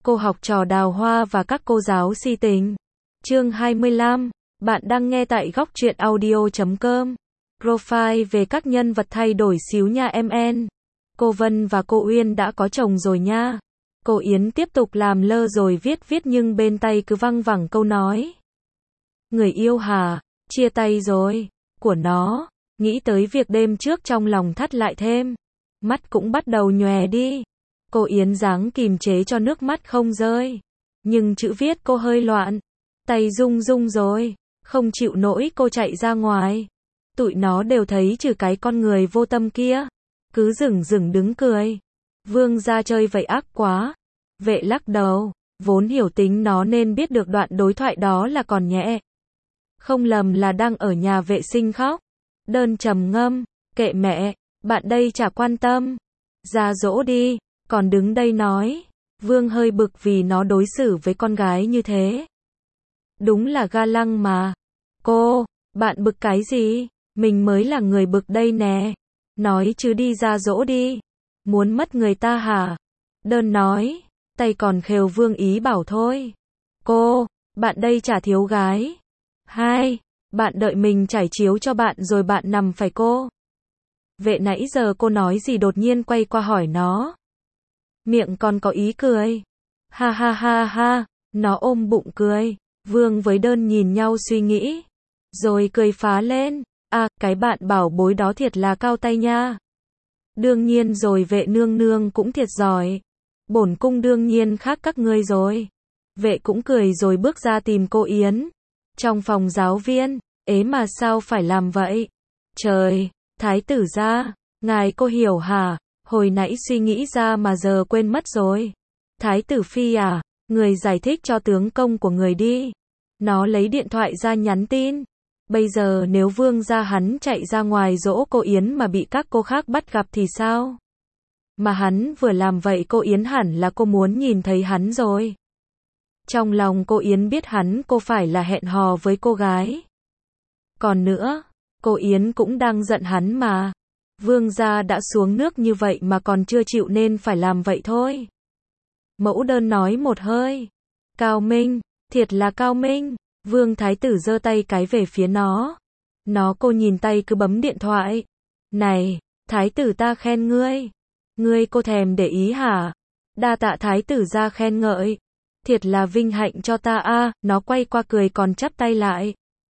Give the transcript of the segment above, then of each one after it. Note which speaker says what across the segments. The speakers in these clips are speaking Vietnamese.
Speaker 1: Cô học trò Đào Hoa và các cô giáo si tình. Chương 25. Bạn đang nghe tại góc truyện audio.com. Profile về các nhân vật thay đổi xíu nha em. Cô Vân và cô Uyên đã có chồng rồi nha. Cô Yến tiếp tục làm lơ rồi viết nhưng bên tay cứ văng vẳng câu nói. Người yêu hả? Chia tay rồi. Của nó. Nghĩ tới việc đêm trước trong lòng thắt lại thêm. Mắt cũng bắt đầu nhòe đi. Cô Yến ráng kìm chế cho nước mắt không rơi. Nhưng chữ viết cô hơi loạn. Tay rung rung rồi. Không chịu nổi cô chạy ra ngoài. Tụi nó đều thấy trừ cái con người vô tâm kia. Cứ dửng đứng cười. Vương ra chơi vậy ác quá. Vệ lắc đầu. Vốn hiểu tính nó nên biết được đoạn đối thoại đó là còn nhẹ. Không lầm là đang ở nhà vệ sinh khóc. Đơn trầm ngâm. Kệ mẹ. Bạn đây chả quan tâm. Ra dỗ đi. Còn đứng đây nói. Vương hơi bực vì nó đối xử với con gái như thế. Đúng là ga lăng mà. Cô, bạn bực cái gì? Mình mới là người bực đây nè. Nói chứ đi ra dỗ đi. Muốn mất người ta hả? Đơn nói. Tay còn khều Vương ý bảo thôi. Cô, bạn đây chả thiếu gái. Hai, bạn đợi mình trải chiếu cho bạn rồi bạn nằm phải cô. Vệ nãy giờ cô nói gì đột nhiên quay qua hỏi nó. Miệng còn có ý cười. Ha ha ha ha, nó ôm bụng cười. Vương với Đơn nhìn nhau suy nghĩ. Rồi cười phá lên. À, cái bạn bảo bối đó thiệt là cao tay nha. Đương nhiên rồi Vệ nương cũng thiệt giỏi. Bổn cung đương nhiên khác các ngươi rồi. Vệ cũng cười rồi bước ra tìm cô Yến. Trong phòng giáo viên, ế mà sao phải làm vậy? Trời, thái tử ra, ngài cô hiểu hả? Hồi nãy suy nghĩ ra mà giờ quên mất rồi. Thái tử phi à, người giải thích cho tướng công của người đi. Nó lấy điện thoại ra nhắn tin. Bây giờ nếu Vương gia hắn chạy ra ngoài dỗ cô Yến mà bị các cô khác bắt gặp thì sao? Mà hắn vừa làm vậy cô Yến hẳn là cô muốn nhìn thấy hắn rồi. Trong lòng cô Yến biết hắn cô phải là hẹn hò với cô gái. Còn nữa, cô Yến cũng đang giận hắn mà. Vương gia đã xuống nước như vậy mà còn chưa chịu nên phải làm vậy thôi. Mẫu Đơn nói một hơi. Cao minh, thiệt là cao minh. Vương thái tử giơ tay cái về phía nó. Cô nhìn tay cứ bấm điện thoại. Này, thái tử ta khen ngươi. Ngươi cô thèm để ý hả? Đa tạ thái tử ra khen ngợi. Thiệt là vinh hạnh cho ta a. Nó quay qua cười còn chắp tay lại.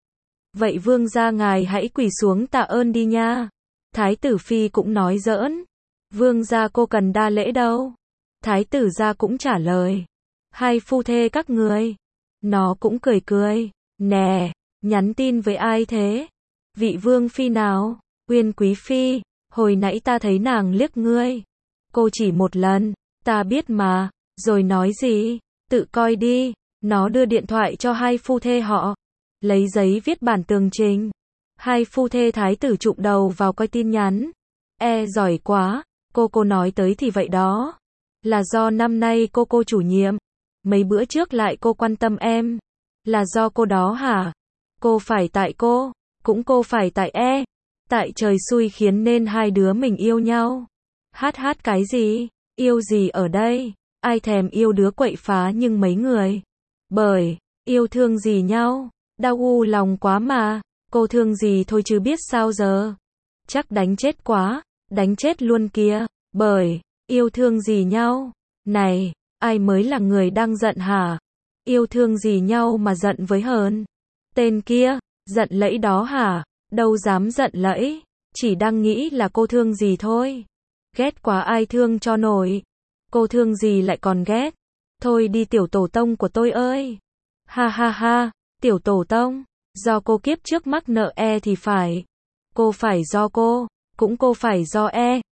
Speaker 1: Vậy vương gia ngài hãy quỳ xuống tạ ơn đi nha. Thái tử phi cũng nói giỡn. Vương gia cô cần đa lễ đâu. Thái tử gia cũng trả lời. Hai phu thê các người. Nó cũng cười. Nè, nhắn tin với ai thế? Vị vương phi nào? Uyên quý phi. Hồi nãy ta thấy nàng liếc ngươi. Cô chỉ một lần. Ta biết mà. Rồi nói gì? Tự coi đi. Nó đưa điện thoại cho hai phu thê họ. Lấy giấy viết bản tường trình. Hai phu thê thái tử chụm đầu vào coi tin nhắn. Giỏi quá. Cô nói tới thì vậy đó. Là do năm nay cô chủ nhiệm. Mấy bữa trước lại cô quan tâm em. Là do cô đó hả? Cô phải tại cô. Cũng cô phải tại Tại trời xui khiến nên hai đứa mình yêu nhau. Hát cái gì? Yêu gì ở đây? Ai thèm yêu đứa quậy phá nhưng mấy người. Bởi, yêu thương gì nhau? Đau lòng quá mà. Cô thương gì thôi chứ biết sao giờ. Chắc đánh chết quá. Đánh chết luôn kìa. Bởi, yêu thương gì nhau? Này, ai mới là người đang giận hả? Yêu thương gì nhau mà giận với hờn? Tên kia, giận lẫy đó hả? Đâu dám giận lẫy. Chỉ đang nghĩ là cô thương gì thôi. Ghét quá ai thương cho nổi. Cô thương gì lại còn ghét. Thôi đi tiểu tổ tông của tôi ơi. Ha ha ha, tiểu tổ tông. Do cô kiếp trước mắc nợ thì phải. Cô phải do cô. Cũng cô phải do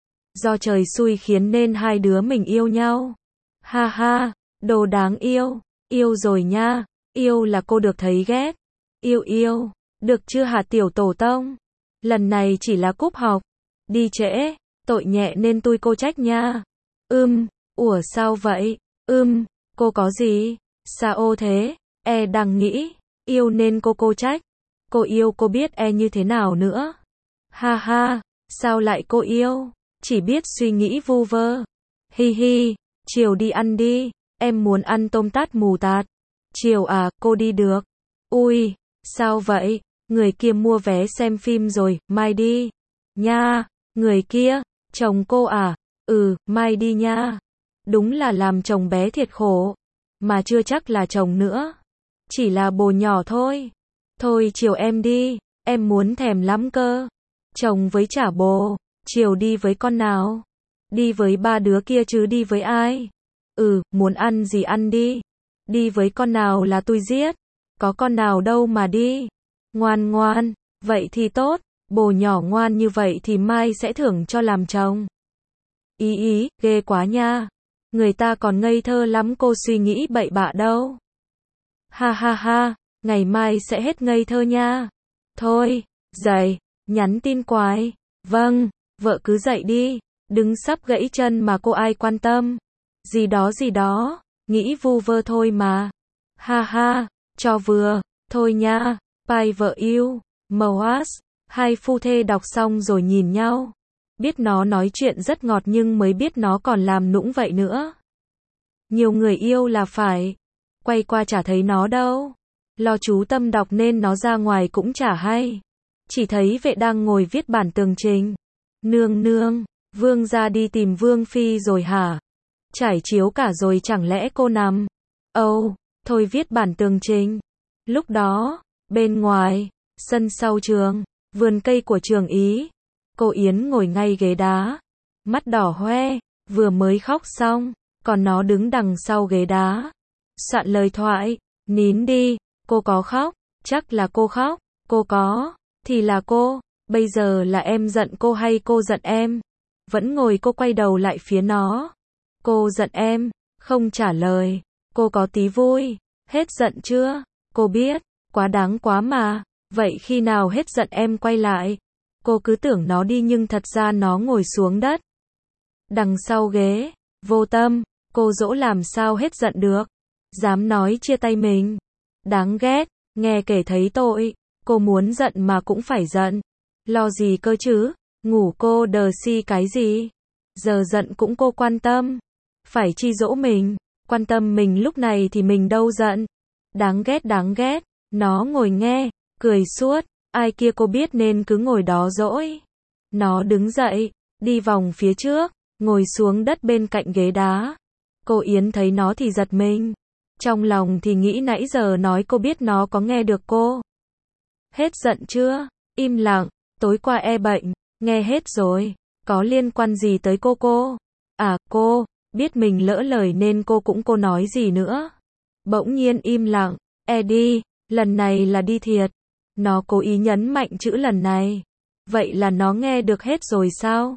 Speaker 1: Do trời xui khiến nên hai đứa mình yêu nhau. Ha ha, đồ đáng yêu. Yêu rồi nha. Yêu là cô được thấy ghét. Yêu. Được chưa hả tiểu tổ tông? Lần này chỉ là cúp học. Đi trễ. Tội nhẹ nên tôi cô trách nha. Ủa sao vậy? Cô có gì? Sao ô thế? Đang nghĩ. Yêu nên cô trách. Cô yêu cô biết như thế nào nữa? Ha ha, sao lại cô yêu? Chỉ biết suy nghĩ vu vơ. Hi hi, chiều đi ăn đi. em muốn ăn tôm tát mù tạt. Chiều à, cô đi được. Ui, sao vậy? Người kia mua vé xem phim rồi, mai đi. Nha, người kia, chồng cô à? Ừ, mai đi nha. Đúng là làm chồng bé thiệt khổ. Mà chưa chắc là chồng nữa. Chỉ là bồ nhỏ thôi. Thôi chiều em đi, em muốn thèm lắm cơ. Chồng với chả bồ, chiều đi với con nào? Đi với ba đứa kia chứ đi với ai? Ừ, muốn ăn gì ăn đi. Đi với con nào là tôi giết. Có con nào đâu mà đi. Ngoan ngoan, vậy thì tốt. Bồ nhỏ ngoan như vậy thì mai sẽ thưởng cho làm chồng. Ý, ghê quá nha. Người ta còn ngây thơ lắm, cô suy nghĩ bậy bạ đâu. Ha ha ha, ngày mai sẽ hết ngây thơ nha. Thôi, dậy, nhắn tin quái. Vâng, vợ cứ dậy đi. Đứng sắp gãy chân mà cô ai quan tâm. Gì đó, nghĩ vu vơ thôi mà. Ha ha, cho vừa, thôi nha. Bye vợ yêu, Moas. Hai phu thê đọc xong rồi nhìn nhau. Biết nó nói chuyện rất ngọt nhưng mới biết nó còn làm nũng vậy nữa. Nhiều người yêu là phải. Quay qua chả thấy nó đâu. Lo chú tâm đọc nên nó ra ngoài cũng chả hay. Chỉ thấy vệ đang ngồi viết bản tường trình. Nương, Vương ra đi tìm Vương Phi rồi hả? Trải chiếu cả rồi chẳng lẽ cô nằm? Thôi viết bản tường trình. Lúc đó, bên ngoài, sân sau trường, vườn cây của trường Ý. Cô Yến ngồi ngay ghế đá. Mắt đỏ hoe, vừa mới khóc xong, còn nó đứng đằng sau ghế đá. Soạn lời thoại, nín đi, cô có khóc, chắc là cô khóc, cô có, thì là cô, bây giờ là em giận cô hay cô giận em? Vẫn ngồi cô quay đầu lại phía nó. Cô giận em, không trả lời, cô có tí vui, hết giận chưa? Cô biết, quá đáng quá mà, vậy khi nào hết giận em quay lại? Cô cứ tưởng nó đi nhưng thật ra nó ngồi xuống đất. Đằng sau ghế, vô tâm, cô dỗ làm sao hết giận được. Dám nói chia tay mình. Đáng ghét, nghe kể thấy tội. Cô muốn giận mà cũng phải giận. Lo gì cơ chứ, ngủ cô đờ si cái gì. Giờ giận cũng cô quan tâm. Phải chi dỗ mình, quan tâm mình lúc này thì mình đâu giận. Đáng ghét, nó ngồi nghe, cười suốt. Ai kia cô biết nên cứ ngồi đó dỗi. Nó đứng dậy, đi vòng phía trước, ngồi xuống đất bên cạnh ghế đá. Cô Yến thấy nó thì giật mình. Trong lòng thì nghĩ nãy giờ nói cô biết nó có nghe được cô. Hết giận chưa? Im lặng, tối qua bệnh, nghe hết rồi. Có liên quan gì tới cô? À cô, biết mình lỡ lời nên cô nói gì nữa. Bỗng nhiên im lặng, đi, lần này là đi thiệt. Nó cố ý nhấn mạnh chữ lần này. Vậy là nó nghe được hết rồi sao?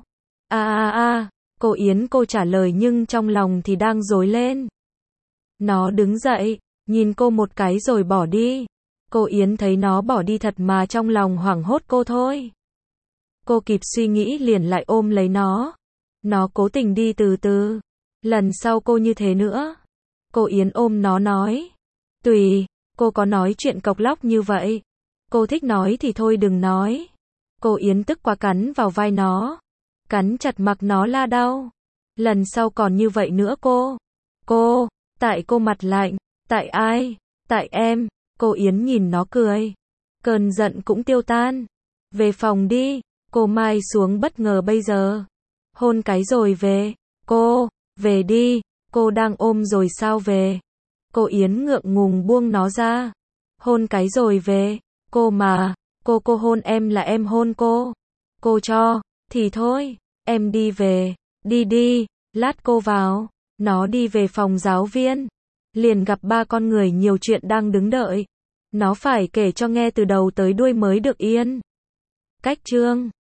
Speaker 1: Cô Yến cô trả lời nhưng trong lòng thì đang rối lên. Nó đứng dậy, nhìn cô một cái rồi bỏ đi. Cô Yến thấy nó bỏ đi thật mà trong lòng hoảng hốt cô thôi. Cô kịp suy nghĩ liền lại ôm lấy nó. Nó cố tình đi từ từ. Lần sau cô như thế nữa. Cô Yến ôm nó nói. Tùy, cô có nói chuyện cộc lóc như vậy. Cô thích nói thì thôi đừng nói. Cô Yến tức quá cắn vào vai nó. Cắn chặt mặc nó la đau. Lần sau còn như vậy nữa cô, tại cô mặt lạnh, tại ai, tại em. Cô Yến nhìn nó cười. Cơn giận cũng tiêu tan. Về phòng đi, cô mai xuống bất ngờ bây giờ. Hôn cái rồi về. Cô, về đi, cô đang ôm rồi sao về. Cô Yến ngượng ngùng buông nó ra. Hôn cái rồi về. Cô mà, cô hôn em là em hôn cô. Cô cho, thì thôi, em đi về, đi, lát cô vào. Nó đi về phòng giáo viên. Liền gặp ba con người nhiều chuyện đang đứng đợi. Nó phải kể cho nghe từ đầu tới đuôi mới được yên. Cách chương